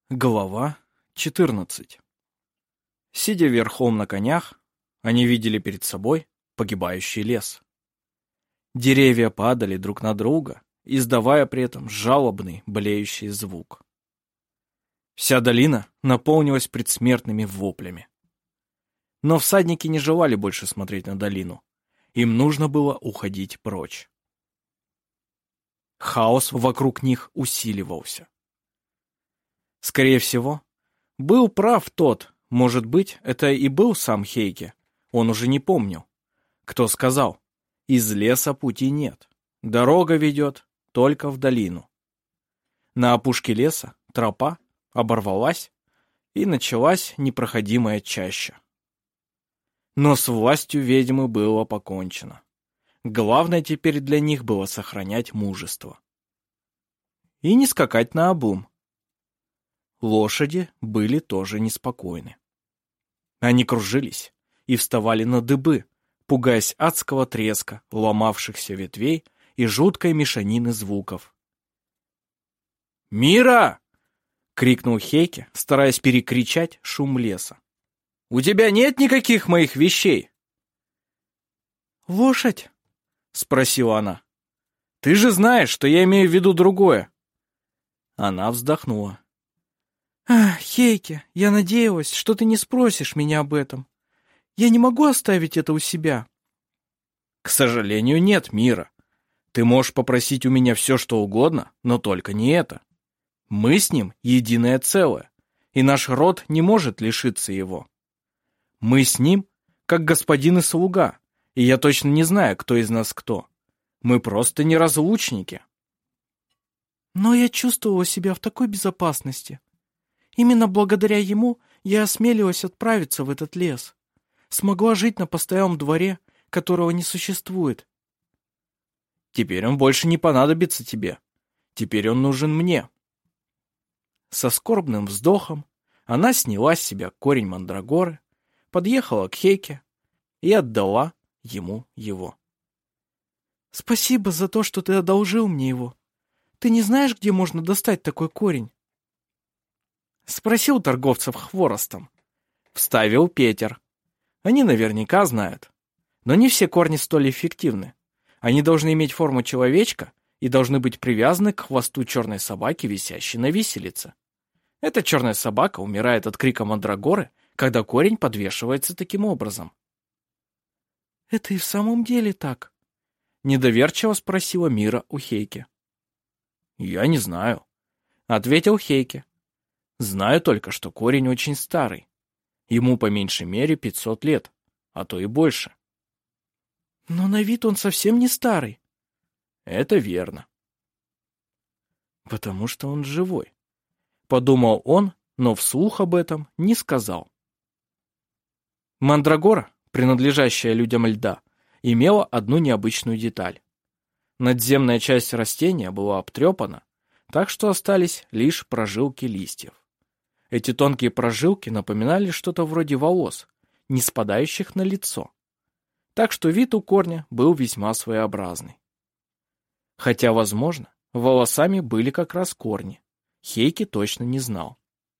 Глава 14. Сидя верхом на конях, они видели перед собой погибающий лес. Деревья падали друг на друга, издавая при этом жалобный, блеющий звук. Вся долина наполнилась предсмертными воплями. Но всадники не желали больше смотреть на долину. Им нужно было уходить прочь. Хаос вокруг них усиливался. Скорее всего, был прав тот, может быть, это и был сам Хейке, он уже не помнил, кто сказал: из леса пути нет, дорога ведет только в долину. На опушке леса тропа оборвалась, и началась непроходимая чаща. Но с властью ведьмы было покончено. Главное теперь для них было сохранять мужество. И не скакать наобум. Лошади были тоже неспокойны. Они кружились и вставали на дыбы, пугаясь адского треска, ломавшихся ветвей и жуткой мешанины звуков. «Мира!» — крикнул Хейке, стараясь перекричать шум леса. «У тебя нет никаких моих вещей?» «Лошадь?» — спросила она. «Ты же знаешь, что я имею в виду другое». Она вздохнула. Хейке, я надеялась, что ты не спросишь меня об этом. Я не могу оставить это у себя». «К сожалению, нет, Мира. Ты можешь попросить у меня все, что угодно, но только не это. Мы с ним единое целое, и наш род не может лишиться его. Мы с ним как господин и слуга, и я точно не знаю, кто из нас кто. Мы просто неразлучники». «Но я чувствовала себя в такой безопасности. Именно благодаря ему я осмелилась отправиться в этот лес. Смогла жить на постоялом дворе, которого не существует». «Теперь он больше не понадобится тебе. Теперь он нужен мне». Со скорбным вздохом она сняла с себя корень мандрагоры, подъехала к Хейке и отдала ему его. «Спасибо за то, что ты одолжил мне его. Ты не знаешь, где можно достать такой корень?» Спросил торговцев хворостом. Вставил Петер. Они наверняка знают. Но не все корни столь эффективны. Они должны иметь форму человечка и должны быть привязаны к хвосту черной собаки, висящей на виселице. Эта черная собака умирает от крика мандрагоры, когда корень подвешивается таким образом. «Это и в самом деле так?» Недоверчиво спросила Мира у Хейки. «Я не знаю», — ответил Хейке. «Знаю только, что корень очень старый. Ему по меньшей мере 500 лет, а то и больше». «Но на вид он совсем не старый». «Это верно». «Потому что он живой», — подумал он, но вслух об этом не сказал. Мандрагора, принадлежащая людям льда, имела одну необычную деталь. Надземная часть растения была обтрепана, так что остались лишь прожилки листьев. Эти тонкие прожилки напоминали что-то вроде волос, не спадающих на лицо. Так что вид у корня был весьма своеобразный. Хотя, возможно, волосами были как раз корни. Хейки точно не знал.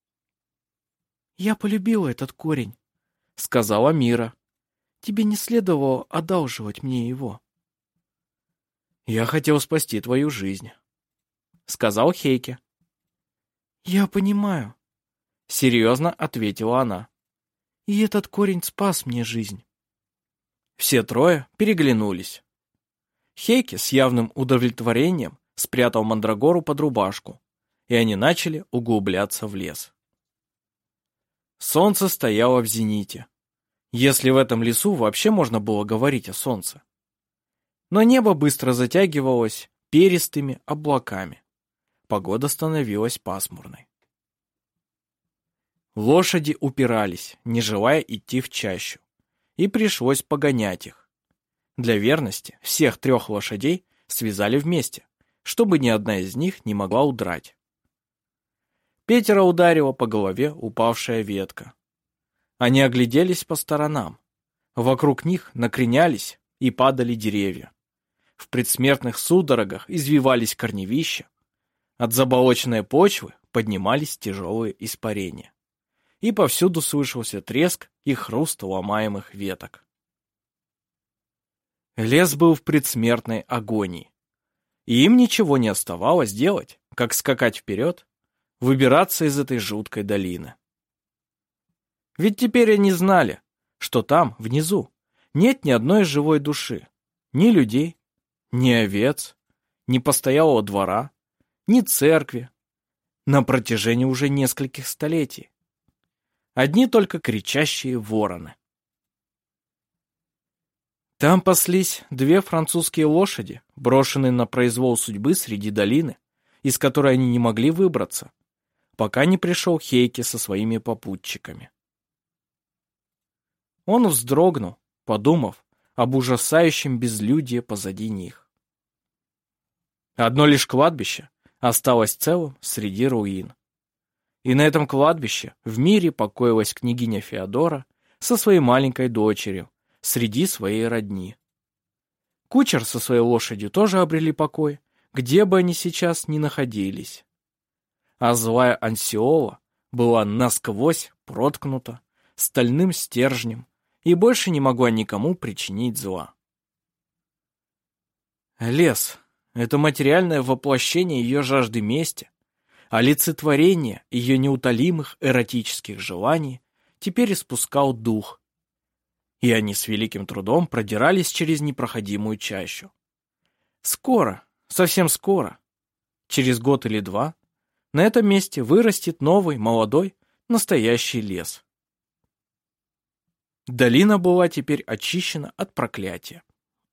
«Я полюбила этот корень», — сказала Мира. «Тебе не следовало одалживать мне его». «Я хотел спасти твою жизнь», — сказал Хейке. «Я понимаю», — серьезно ответила она. «И этот корень спас мне жизнь». Все трое переглянулись. Хейке с явным удовлетворением спрятал мандрагору под рубашку, и они начали углубляться в лес. Солнце стояло в зените, если в этом лесу вообще можно было говорить о солнце. Но небо быстро затягивалось перистыми облаками. Погода становилась пасмурной. Лошади упирались, не желая идти в чащу, и пришлось погонять их. Для верности всех трех лошадей связали вместе, чтобы ни одна из них не могла удрать. Петера ударила по голове упавшая ветка. Они огляделись по сторонам. Вокруг них накренялись и падали деревья. В предсмертных судорогах извивались корневища. От заболоченной почвы поднимались тяжелые испарения. И повсюду слышался треск и хруст ломаемых веток. Лес был в предсмертной агонии. И им ничего не оставалось делать, как скакать вперед, выбираться из этой жуткой долины. Ведь теперь они знали, что там, внизу, нет ни одной живой души, ни людей, ни овец, ни постоялого двора, ни церкви, на протяжении уже нескольких столетий. Одни только кричащие вороны. Там паслись 2 французские лошади, брошенные на произвол судьбы среди долины, из которой они не могли выбраться, пока не пришел Хейке со своими попутчиками. Он вздрогнул, подумав об ужасающем безлюдье позади них. Одно лишь кладбище осталось целым среди руин. И на этом кладбище в мире покоилась княгиня Феодора со своей маленькой дочерью среди своей родни. Кучер со своей лошадью тоже обрели покой, где бы они сейчас ни находились. А злая Ансиола была насквозь проткнута стальным стержнем и больше не могла никому причинить зла. Лес — это материальное воплощение ее жажды мести, олицетворение ее неутолимых эротических желаний теперь испускал дух, и они с великим трудом продирались через непроходимую чащу. Скоро, совсем скоро, через год или 2, на этом месте вырастет новый, молодой, настоящий лес. Долина была теперь очищена от проклятия.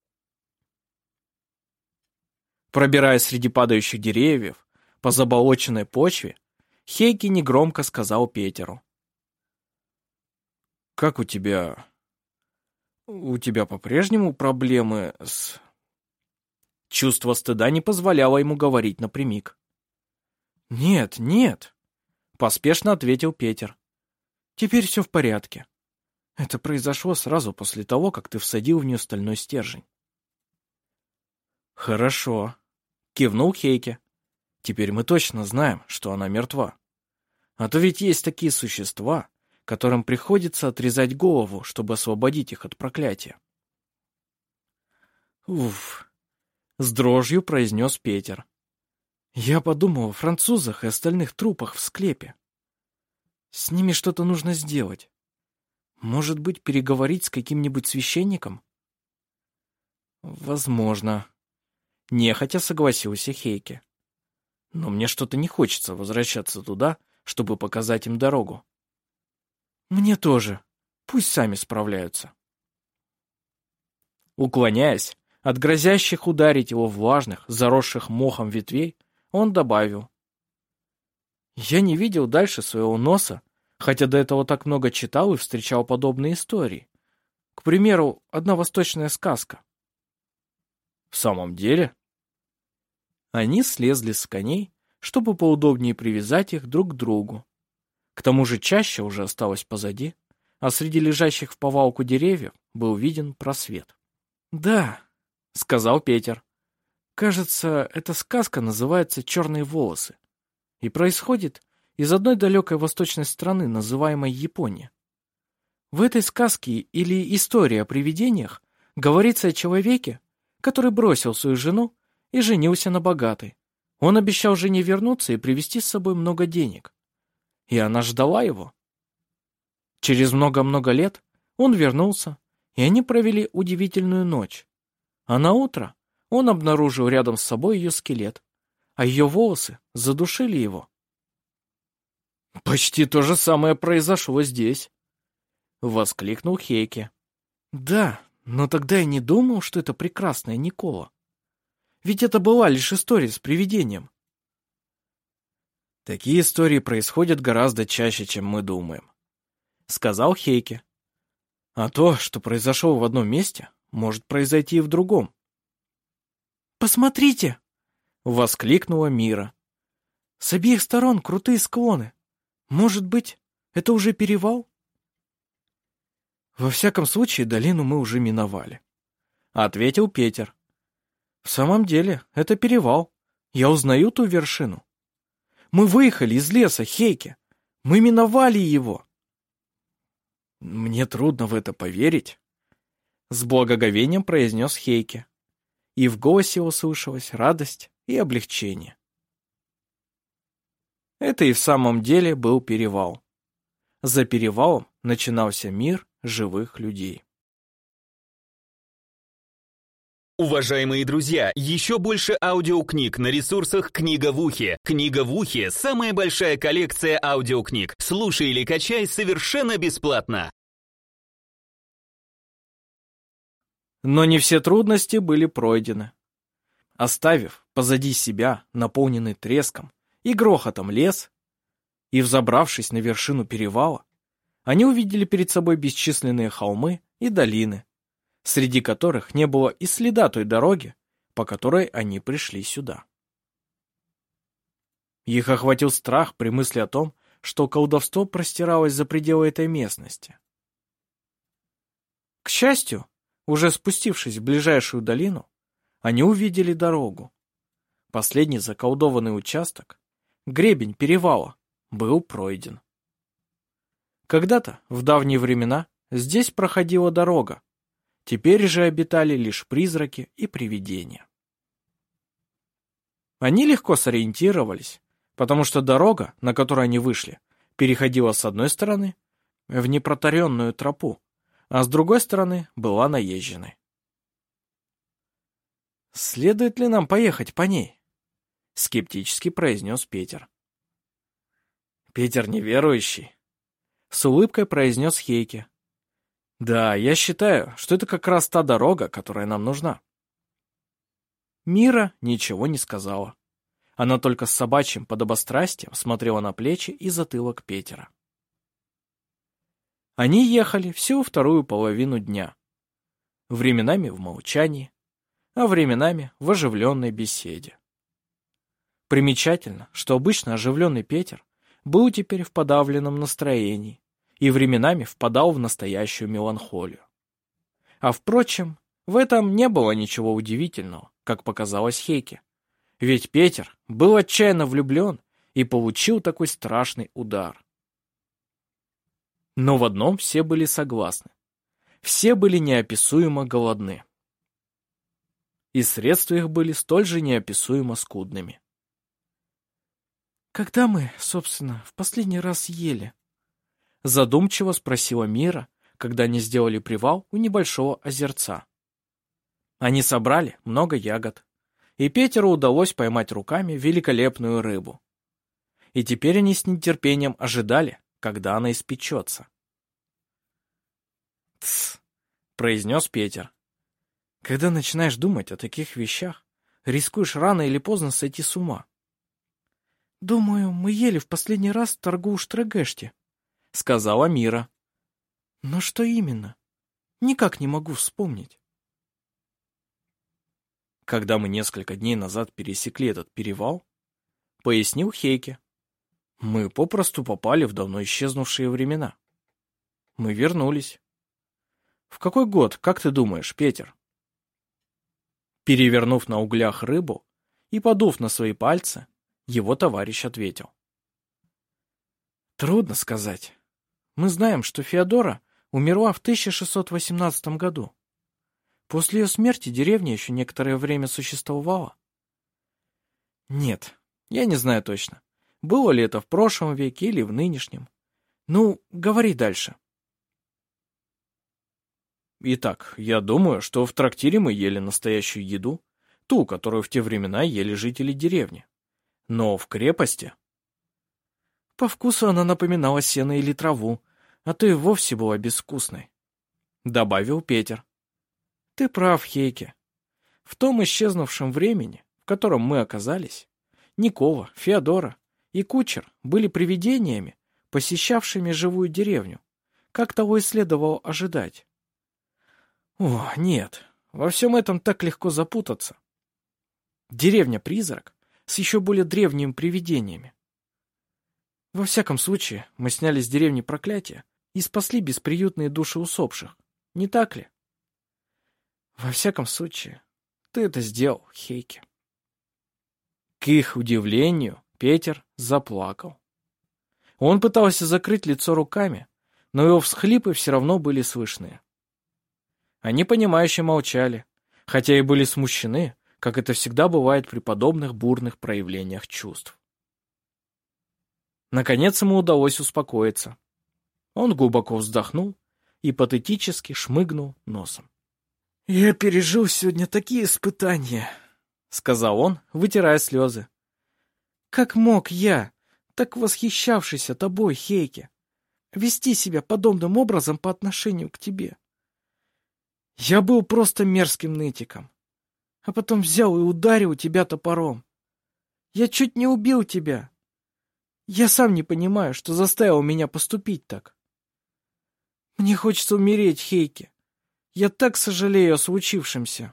Пробираясь среди падающих деревьев по заболоченной почве, Хейке негромко сказал Петеру: «Как у тебя... У тебя по-прежнему проблемы с...» Чувство стыда не позволяло ему говорить напрямик. «Нет, нет», — поспешно ответил Петер. «Теперь все в порядке. Это произошло сразу после того, как ты всадил в нее стальной стержень». «Хорошо», — кивнул Хейке. «Теперь мы точно знаем, что она мертва. А то ведь есть такие существа, которым приходится отрезать голову, чтобы освободить их от проклятия». «Уф», — с дрожью произнес Петер. «Я подумал о французах и остальных трупах в склепе. С ними что-то нужно сделать. Может быть, переговорить с каким-нибудь священником?» «Возможно», — нехотя согласился Хейке. «Но мне что-то не хочется возвращаться туда, чтобы показать им дорогу». «Мне тоже. Пусть сами справляются». Уклоняясь от грозящих ударить его влажных, заросших мохом ветвей, он добавил: «Я не видел дальше своего носа, хотя до этого так много читал и встречал подобные истории. К примеру, одна восточная сказка». «В самом деле?» Они слезли с коней, чтобы поудобнее привязать их друг к другу. К тому же чаща уже осталась позади, а среди лежащих в повалку деревьев был виден просвет. «Да», — сказал Петер, — «кажется, эта сказка называется «Черные волосы» и происходит из одной далекой восточной страны, называемой Япония. В этой сказке или истории о привидениях говорится о человеке, который бросил свою жену и женился на богатой. Он обещал жене вернуться и привезти с собой много денег. И она ждала его. Через много-много лет он вернулся, и они провели удивительную ночь. А на утро он обнаружил рядом с собой ее скелет, а ее волосы задушили его. «Почти то же самое произошло здесь», — воскликнул Хейке. «Да, но тогда я не думал, что это прекрасная Никола. Ведь это была лишь история с привидением». «Такие истории происходят гораздо чаще, чем мы думаем», — сказал Хейке. «А то, что произошло в одном месте, может произойти и в другом». «Посмотрите!» — воскликнула Мира. «С обеих сторон крутые склоны. Может быть, это уже перевал?» «Во всяком случае, долину мы уже миновали», — ответил Петер. «В самом деле, это перевал. Я узнаю ту вершину. Мы выехали из леса, Хейке. Мы миновали его. Мне трудно в это поверить, с благоговением произнес Хейке. И в голосе его слышалась радость и облегчение. Это и в самом деле был перевал. За перевалом начинался мир живых людей. Уважаемые друзья, еще больше аудиокниг на ресурсах «Книга в ухе». «Книга в ухе» — самая большая коллекция аудиокниг. Слушай или качай совершенно бесплатно. Но не все трудности были пройдены. Оставив позади себя наполненный треском и грохотом лес, и взобравшись на вершину перевала, они увидели перед собой бесчисленные холмы и долины, среди которых не было и следа той дороги, по которой они пришли сюда. Их охватил страх при мысли о том, что колдовство простиралось за пределы этой местности. К счастью, уже спустившись в ближайшую долину, они увидели дорогу. Последний заколдованный участок, гребень перевала, был пройден. Когда-то, в давние времена, здесь проходила дорога. Теперь же обитали лишь призраки и привидения. Они легко сориентировались, потому что дорога, на которую они вышли, переходила с одной стороны в непротаренную тропу, а с другой стороны была наезженной. «Следует ли нам поехать по ней?» — скептически произнес Петер. «Петер неверующий», — с улыбкой произнес Хейке. «Да, я считаю, что это как раз та дорога, которая нам нужна». Мира ничего не сказала. Она только с собачьим подобострастием смотрела на плечи и затылок Петера. Они ехали всю вторую половину дня. Временами в молчании, а временами в оживленной беседе. Примечательно, что обычно оживленный Петер был теперь в подавленном настроении и временами впадал в настоящую меланхолию. А впрочем, в этом не было ничего удивительного, как показалось Хейке. Ведь Петер был отчаянно влюблен и получил такой страшный удар. Но в одном все были согласны. Все были неописуемо голодны. И средства их были столь же неописуемо скудными. «Когда мы, собственно, в последний раз ели?» Задумчиво спросила Мира, когда они сделали привал у небольшого озерца. Они собрали много ягод, и Петеру удалось поймать руками великолепную рыбу. И теперь они с нетерпением ожидали, когда она испечется. «Тсс», — произнес Петер. «Когда начинаешь думать о таких вещах, рискуешь рано или поздно сойти с ума». «Думаю, мы ели в последний раз в торгу у Штрегешти», — сказала Мира. «Но что именно? Никак не могу вспомнить». «Когда мы несколько дней назад пересекли этот перевал, — пояснил Хейке, — мы попросту попали в давно исчезнувшие времена. Мы вернулись. В какой год, как ты думаешь, Петер?» Перевернув на углях рыбу и подув на свои пальцы, его товарищ ответил. «Трудно сказать. Мы знаем, что Феодора умерла в 1618 году. После ее смерти деревня еще некоторое время существовала. Нет, я не знаю точно, было ли это в прошлом веке или в нынешнем. Ну, говори дальше». «Итак, я думаю, что в трактире мы ели настоящую еду, ту, которую в те времена ели жители деревни. Но в крепости...» «По вкусу она напоминала сено или траву, а то и вовсе была безвкусной», — добавил Петер. «Ты прав, Хейке. В том исчезнувшем времени, в котором мы оказались, Никола, Феодора и кучер были привидениями, посещавшими живую деревню, как того и следовало ожидать». «О, нет, во всем этом так легко запутаться. Деревня-призрак с еще более древними привидениями. Во всяком случае, мы сняли с деревни проклятие и спасли бесприютные души усопших, не так ли?» «Во всяком случае, ты это сделал, Хейке». К их удивлению, Петер заплакал. Он пытался закрыть лицо руками, но его всхлипы все равно были слышны. Они понимающе молчали, хотя и были смущены, как это всегда бывает при подобных бурных проявлениях чувств. Наконец ему удалось успокоиться. Он глубоко вздохнул и патетически шмыгнул носом. «Я пережил сегодня такие испытания», — сказал он, вытирая слезы. «Как мог я, так восхищавшийся тобой, Хейке, вести себя подобным образом по отношению к тебе? Я был просто мерзким нытиком, а потом взял и ударил тебя топором. Я чуть не убил тебя. Я сам не понимаю, что заставил меня поступить так. Мне хочется умереть, Хейке. Я так сожалею о случившемся».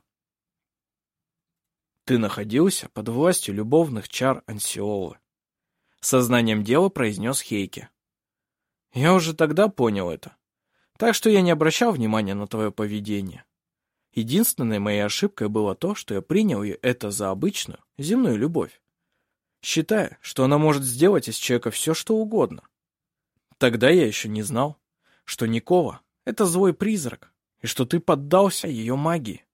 Ты находился под властью любовных чар Ансиолы. Сознанием дела произнес Хейке. Я уже тогда понял это, так что я не обращал внимания на твое поведение. Единственной моей ошибкой было то, что я принял это за обычную земную любовь, считая, что она может сделать из человека все, что угодно. Тогда я еще не знал, что Никола — это злой призрак, и что ты поддался ее магии.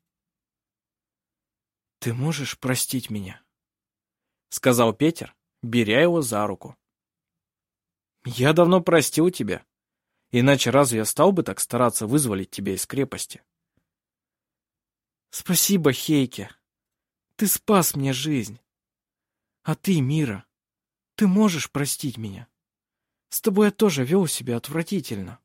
«Ты можешь простить меня?» — сказал Петер, беря его за руку. «Я давно простил тебя, иначе разве я стал бы так стараться вызволить тебя из крепости?» «Спасибо, Хейке. Ты спас мне жизнь. А ты, Мира, ты можешь простить меня? С тобой я тоже вел себя отвратительно».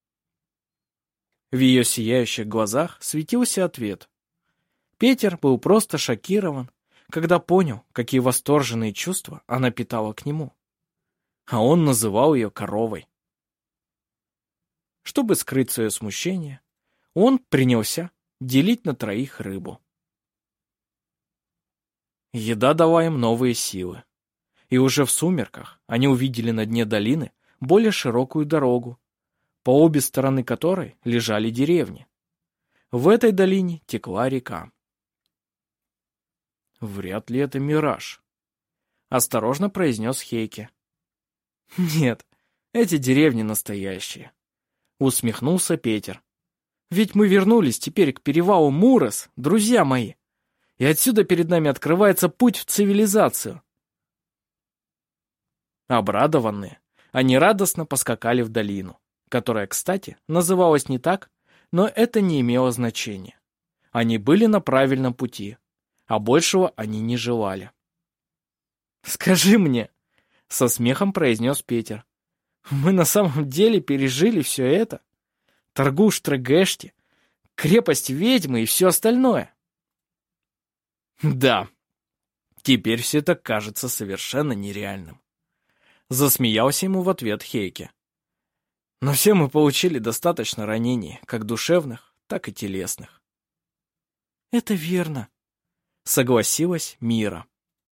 В ее сияющих глазах светился ответ. Петер был просто шокирован, когда понял, какие восторженные чувства она питала к нему. А он называл ее коровой. Чтобы скрыть свое смущение, он принялся делить на троих рыбу. Еда дала им новые силы. И уже в сумерках они увидели на дне долины более широкую дорогу, по обе стороны которой лежали деревни. В этой долине текла река. «Вряд ли это мираж», — осторожно произнес Хейке. «Нет, эти деревни настоящие», — усмехнулся Петер. «Ведь мы вернулись теперь к перевалу Мурас, друзья мои, и отсюда перед нами открывается путь в цивилизацию». Обрадованные, они радостно поскакали в долину, которая, кстати, называлась не так, но это не имело значения. Они были на правильном пути, а большего они не желали. «Скажи мне», — со смехом произнес Петер, «мы на самом деле пережили все это? Торгуш Трегешти, крепость ведьмы и все остальное?» «Да, теперь все это кажется совершенно нереальным», — засмеялся ему в ответ Хейке. «Но все мы получили достаточно ранений, как душевных, так и телесных». «Это верно», — согласилась Мира.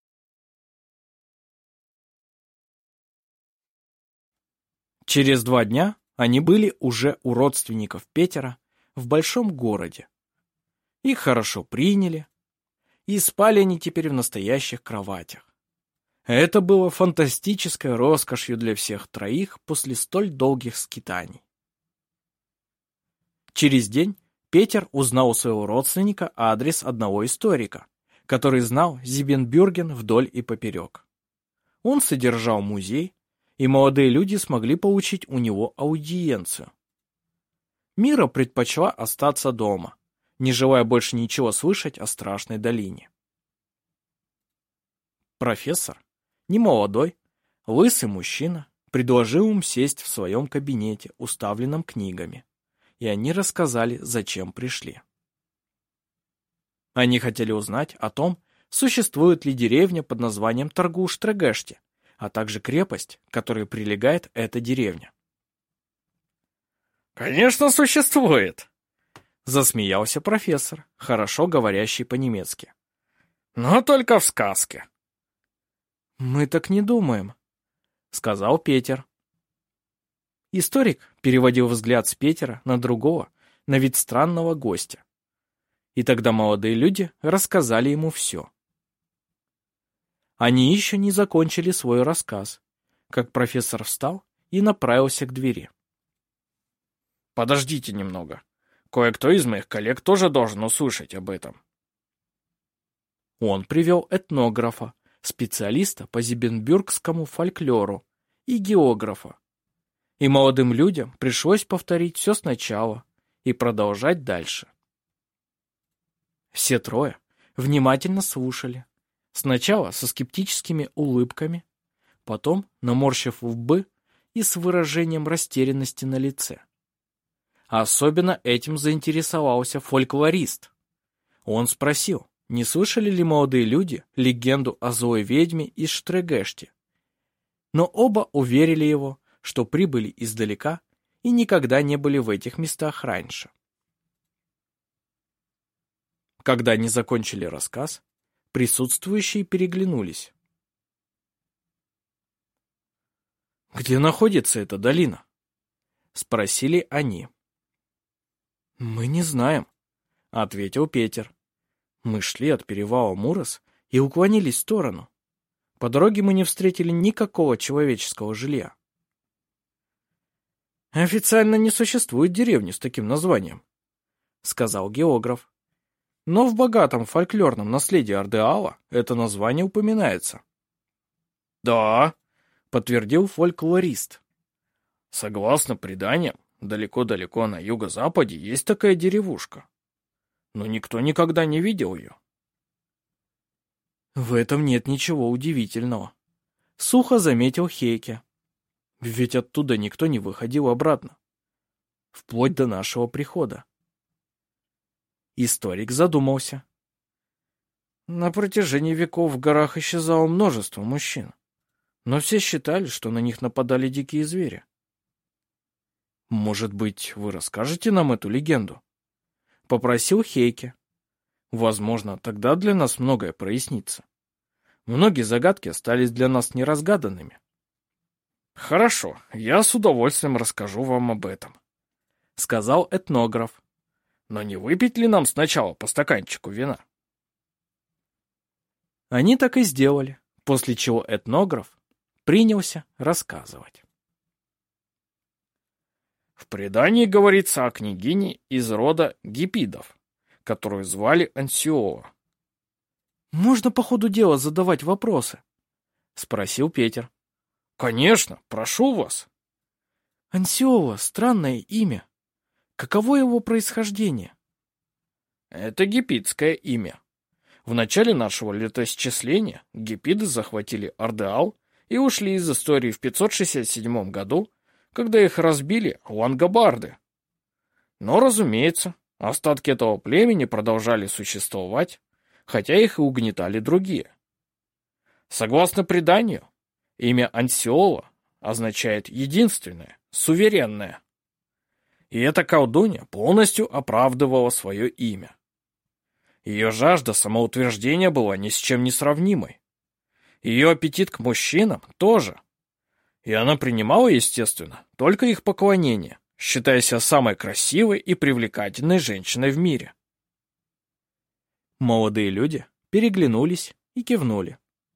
Через 2 дня они были уже у родственников Петера в большом городе. Их хорошо приняли, и спали они теперь в настоящих кроватях. Это было фантастической роскошью для всех троих после столь долгих скитаний. Через день Петер узнал у своего родственника адрес одного историка, который знал Зибенбюрген вдоль и поперек. Он содержал музей, и молодые люди смогли получить у него аудиенцию. Мира предпочла остаться дома, не желая больше ничего слышать о страшной долине. Профессор, немолодой, лысый мужчина, предложил им сесть в своем кабинете, уставленном книгами, и они рассказали, зачем пришли. Они хотели узнать о том, существует ли деревня под названием Торгуш-Трегешти, а также крепость, к которой прилегает эта деревня. «Конечно, существует!» — засмеялся профессор, хорошо говорящий по-немецки. «Но только в сказке». «Мы так не думаем», — сказал Петер. Историк переводил взгляд с Петера на другого, на вид странного гостя. И тогда молодые люди рассказали ему все. Они еще не закончили свой рассказ, как профессор встал и направился к двери. «Подождите немного. Кое-кто из моих коллег тоже должен услышать об этом». Он привел этнографа, специалиста по зибенбюргскому фольклору и географа. И молодым людям пришлось повторить все сначала и продолжать дальше. Все трое внимательно слушали. Сначала со скептическими улыбками, потом наморщив лбы и с выражением растерянности на лице. А особенно этим заинтересовался фольклорист. Он спросил, не слышали ли молодые люди легенду о злой ведьме из Штрегешти. Но оба уверили его, что прибыли издалека и никогда не были в этих местах раньше. Когда они закончили рассказ, присутствующие переглянулись. «Где находится эта долина?» — спросили они. «Мы не знаем», — ответил Петер. «Мы шли от перевала Мурос и уклонились в сторону. По дороге мы не встретили никакого человеческого жилья». «Официально не существует деревни с таким названием», — сказал географ. «Но в богатом фольклорном наследии Ардеала это название упоминается». «Да», — подтвердил фольклорист. «Согласно преданиям, далеко-далеко на юго-западе есть такая деревушка. Но никто никогда не видел ее». «В этом нет ничего удивительного», — сухо заметил Хейке. «Ведь оттуда никто не выходил обратно. Вплоть до нашего прихода». Историк задумался. На протяжении веков в горах исчезало множество мужчин, но все считали, что на них нападали дикие звери. «Может быть, вы расскажете нам эту легенду?» — попросил Хейке. «Возможно, тогда для нас многое прояснится. Многие загадки остались для нас неразгаданными». «Хорошо, я с удовольствием расскажу вам об этом», — сказал этнограф. «Но не выпить ли нам сначала по стаканчику вина?» Они так и сделали, после чего этнограф принялся рассказывать. В предании говорится о княгине из рода Гипидов, которую звали Ансиола. «Можно по ходу дела задавать вопросы?» — спросил Петер. «Конечно, прошу вас». «Ансиола — странное имя. Каково его происхождение?» «Это гипидское имя. В начале нашего летоисчисления гипиды захватили Ардеал и ушли из истории в 567 году, когда их разбили лангобарды. Но, разумеется, остатки этого племени продолжали существовать, хотя их и угнетали другие. Согласно преданию, имя Ансиола означает «единственное», «суверенное». И эта колдунья полностью оправдывала свое имя. Ее жажда самоутверждения была ни с чем не сравнимой. Ее аппетит к мужчинам тоже. И она принимала, естественно, только их поклонение, считая себя самой красивой и привлекательной женщиной в мире. Молодые люди переглянулись и кивнули.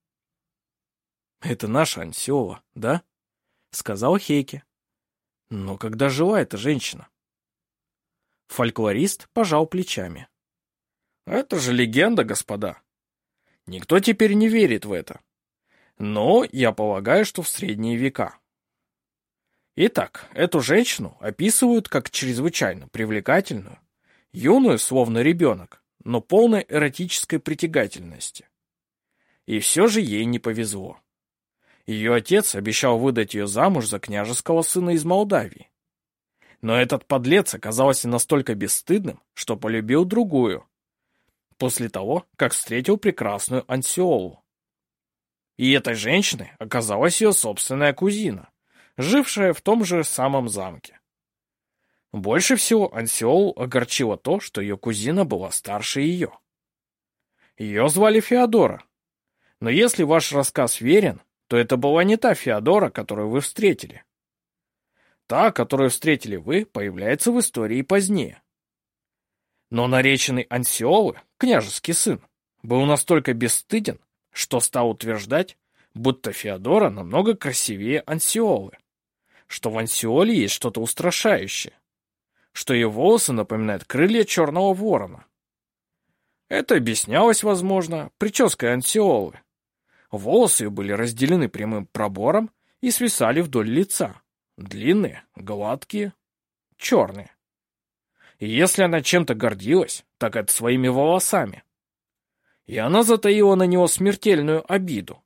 «Это наша Ансиола, да?» — сказал Хейке. «Но когда жила эта женщина?» Фольклорист пожал плечами. «Это же легенда, господа. Никто теперь не верит в это. Но я полагаю, что в средние века. Итак, эту женщину описывают как чрезвычайно привлекательную, юную, словно ребенок, но полной эротической притягательности. И все же ей не повезло. Ее отец обещал выдать ее замуж за княжеского сына из Молдавии. Но этот подлец оказался настолько бесстыдным, что полюбил другую, после того, как встретил прекрасную Ансиолу. И этой женщиной оказалась ее собственная кузина, жившая в том же самом замке. Больше всего Ансиолу огорчило то, что ее кузина была старше ее. Ее звали Феодора. Но если ваш рассказ верен, то это была не та Феодора, которую вы встретили. Та, которую встретили вы, появляется в истории позднее. Но нареченный Ансиолы, княжеский сын, был настолько бесстыден, что стал утверждать, будто Феодора намного красивее Ансиолы, что в Ансиоле есть что-то устрашающее, что ее волосы напоминают крылья черного ворона. Это объяснялось, возможно, прической Ансиолы. Волосы ее были разделены прямым пробором и свисали вдоль лица. Длинные, гладкие, черные. И если она чем-то гордилась, так это своими волосами. И она затаила на него смертельную обиду.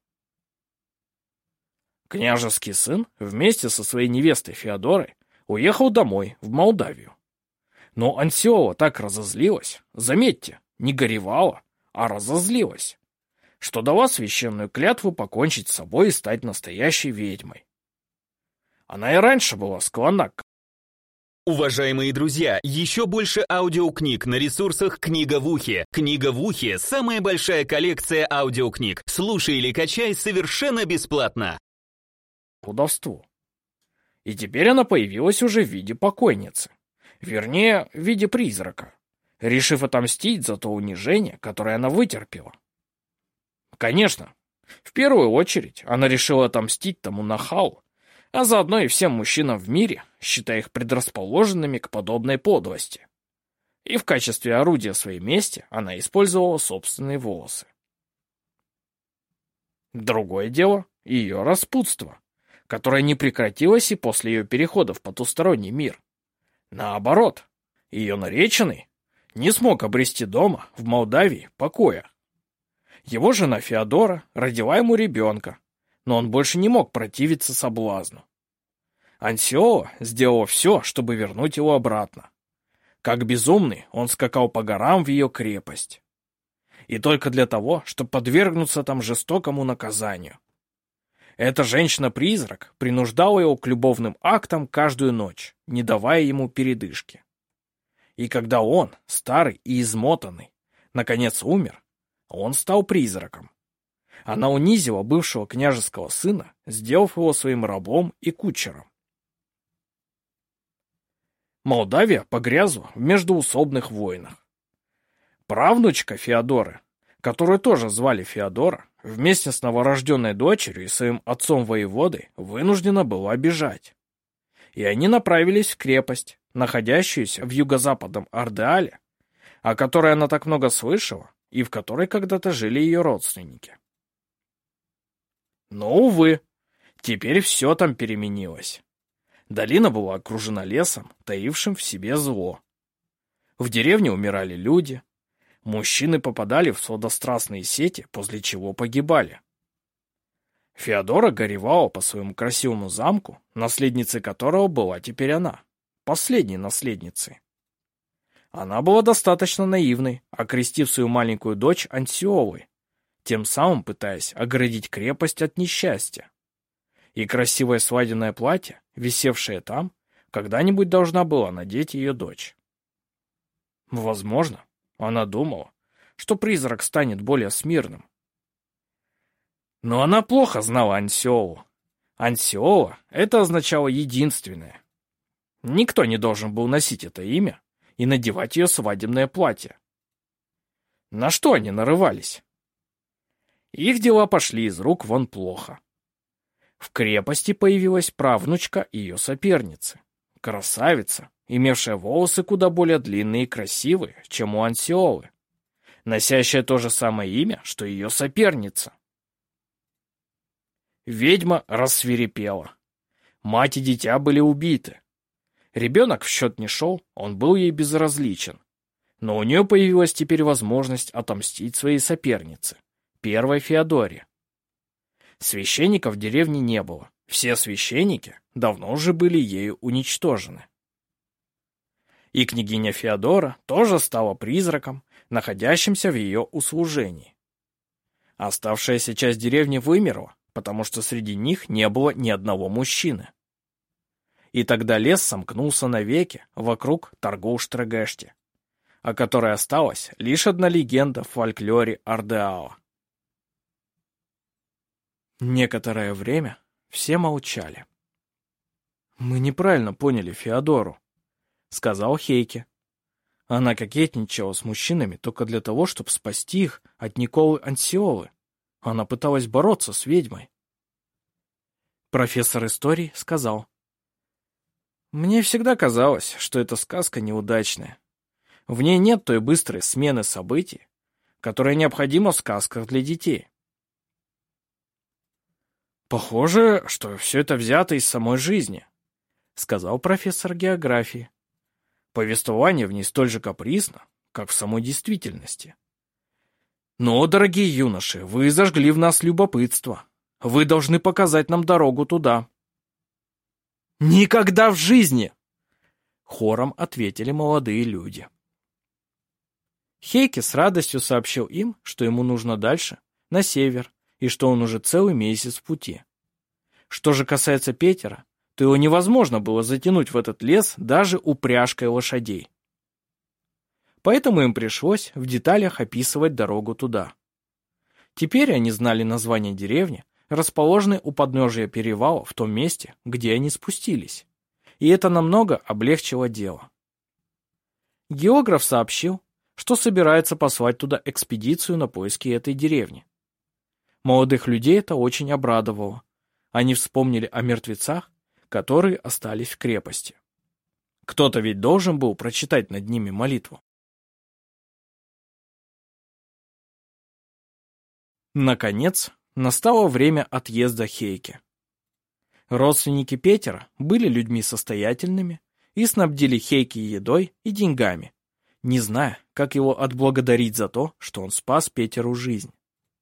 Княжеский сын вместе со своей невестой Феодорой уехал домой, в Молдавию. Но Ансиола так разозлилась, заметьте, не горевала, а разозлилась, что дала священную клятву покончить с собой и стать настоящей ведьмой. Она и раньше была склонна к... Уважаемые друзья, еще больше аудиокниг на ресурсах «Книга в ухе». «Книга в ухе» — самая большая коллекция аудиокниг. Слушай или качай совершенно бесплатно. Колдовству. И теперь она появилась уже в виде покойницы. Вернее, в виде призрака, решив отомстить за то унижение, которое она вытерпела. Конечно, в первую очередь она решила отомстить тому нахалу, а заодно и всем мужчинам в мире, считая их предрасположенными к подобной подлости. И в качестве орудия своей мести она использовала собственные волосы. Другое дело — ее распутство, которое не прекратилось и после ее перехода в потусторонний мир. Наоборот, ее нареченный не смог обрести дома, в Молдавии, покоя. Его жена Феодора родила ему ребенка, но он больше не мог противиться соблазну. Ансиола сделала все, чтобы вернуть его обратно. Как безумный, он скакал по горам в ее крепость. И только для того, чтобы подвергнуться там жестокому наказанию. Эта женщина-призрак принуждала его к любовным актам каждую ночь, не давая ему передышки. И когда он, старый и измотанный, наконец умер, он стал призраком. Она унизила бывшего княжеского сына, сделав его своим рабом и кучером. Молдавия погрязла в междоусобных войнах. Правнучка Феодоры, которую тоже звали Феодора, вместе с новорожденной дочерью и своим отцом-воеводой вынуждена была бежать. И они направились в крепость, находящуюся в юго-западном Ардеале, о которой она так много слышала и в которой когда-то жили ее родственники. Но, увы, теперь все там переменилось. Долина была окружена лесом, таившим в себе зло. В деревне умирали люди, мужчины попадали в сладострастные сети, после чего погибали. Феодора горевала по своему красивому замку, наследницей которого была теперь она, последней наследницей. Она была достаточно наивной, окрестив свою маленькую дочь Ансиолой, тем самым пытаясь оградить крепость от несчастья. И красивое свадебное платье, висевшее там, когда-нибудь должна была надеть ее дочь. Возможно, она думала, что призрак станет более смирным. Но она плохо знала Ансиолу. Ансиола — это означало единственное. Никто не должен был носить это имя и надевать ее свадебное платье. На что они нарывались? Их дела пошли из рук вон плохо. В крепости появилась правнучка ее соперницы, красавица, имевшая волосы куда более длинные и красивые, чем у Ансиолы, носящая то же самое имя, что ее соперница. Ведьма рассвирепела. Мать и дитя были убиты. Ребенок в счет не шел, он был ей безразличен. Но у нее появилась теперь возможность отомстить своей сопернице, первой Феодоре. Священников в деревне не было. Все священники давно уже были ею уничтожены. И княгиня Феодора тоже стала призраком, находящимся в ее услужении. Оставшаяся часть деревни вымерла, потому что среди них не было ни одного мужчины. И тогда лес сомкнулся навеки вокруг Таргоуш-Трегешти, о которой осталась лишь одна легенда в фольклоре Ардеала. Некоторое время все молчали. «Мы неправильно поняли Феодору», — сказал Хейке. «Она кокетничала с мужчинами только для того, чтобы спасти их от Николы Ансиолы. Она пыталась бороться с ведьмой. Профессор истории сказал: «Мне всегда казалось, что эта сказка неудачная. В ней нет той быстрой смены событий, которая необходима в сказках для детей. Похоже, что все это взято из самой жизни», — сказал профессор географии. «Повествование в ней столь же капризно, как в самой действительности. Но, дорогие юноши, вы зажгли в нас любопытство. Вы должны показать нам дорогу туда». «Никогда в жизни!» — хором ответили молодые люди. Хейке с радостью сообщил им, что ему нужно дальше, на север, и что он уже целый месяц в пути. Что же касается Петера, то его невозможно было затянуть в этот лес даже упряжкой лошадей. Поэтому им пришлось в деталях описывать дорогу туда. Теперь они знали название деревни, расположенной у подножия перевала в том месте, где они спустились, и это намного облегчило дело. Географ сообщил, что собирается послать туда экспедицию на поиски этой деревни. Молодых людей это очень обрадовало. Они вспомнили о мертвецах, которые остались в крепости. Кто-то ведь должен был прочитать над ними молитву. Наконец, настало время отъезда Хейке. Родственники Петера были людьми состоятельными и снабдили Хейке едой и деньгами, не зная, как его отблагодарить за то, что он спас Петеру жизнь.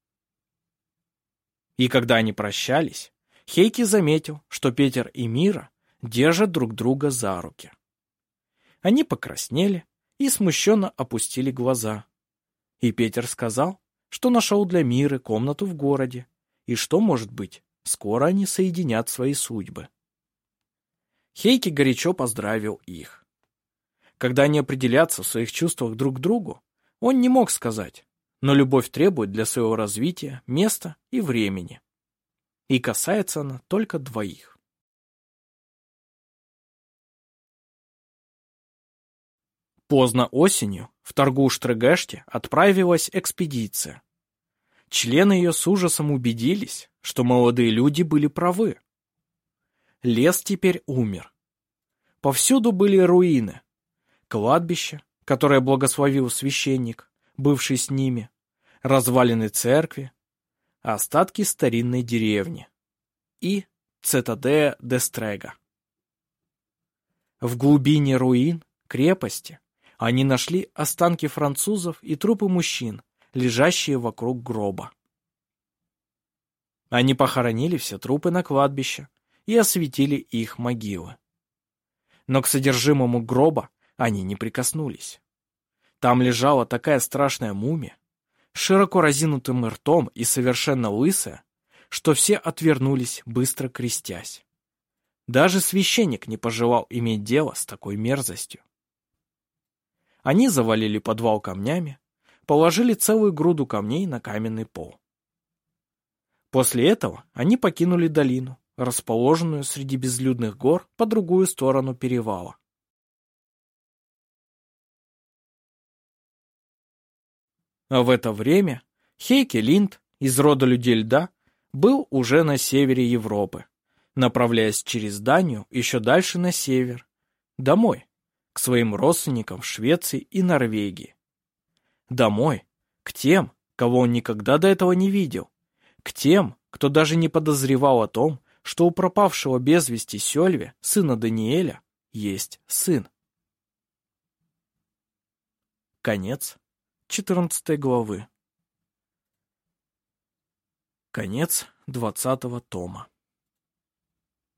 И когда они прощались, Хейке заметил, что Петер и Мира держат друг друга за руки. Они покраснели и смущенно опустили глаза. И Петер сказал, что нашел для Миры комнату в городе, и что, может быть, скоро они соединят свои судьбы. Хейке горячо поздравил их. Когда они определятся в своих чувствах друг к другу, он не мог сказать, но любовь требует для своего развития места и времени. И касается она только двоих. Поздно осенью в Торгуш-Трегеште отправилась экспедиция. Члены ее с ужасом убедились, что молодые люди были правы. Лес теперь умер. Повсюду были руины. Кладбище, которое благословил священник, бывший с ними, развалины церкви, остатки старинной деревни и Цитадель де Стрега. В глубине руин крепости они нашли останки французов и трупы мужчин, лежащие вокруг гроба. Они похоронили все трупы на кладбище и осветили их могилы. Но к содержимому гроба они не прикоснулись. Там лежала такая страшная мумия, широко разинутым ртом и совершенно лысая, что все отвернулись, быстро крестясь. Даже священник не пожелал иметь дело с такой мерзостью. Они завалили подвал камнями, положили целую груду камней на каменный пол. После этого они покинули долину, расположенную среди безлюдных гор по другую сторону перевала. А в это время Хейке Линд из рода людей льда был уже на севере Европы, направляясь через Данию еще дальше на север, домой, к своим родственникам в Швеции и Норвегии. Домой, к тем, кого он никогда до этого не видел, к тем, кто даже не подозревал о том, что у пропавшего без вести Сёльве, сына Даниэля, есть сын. Конец 14 главы. Конец 20 тома.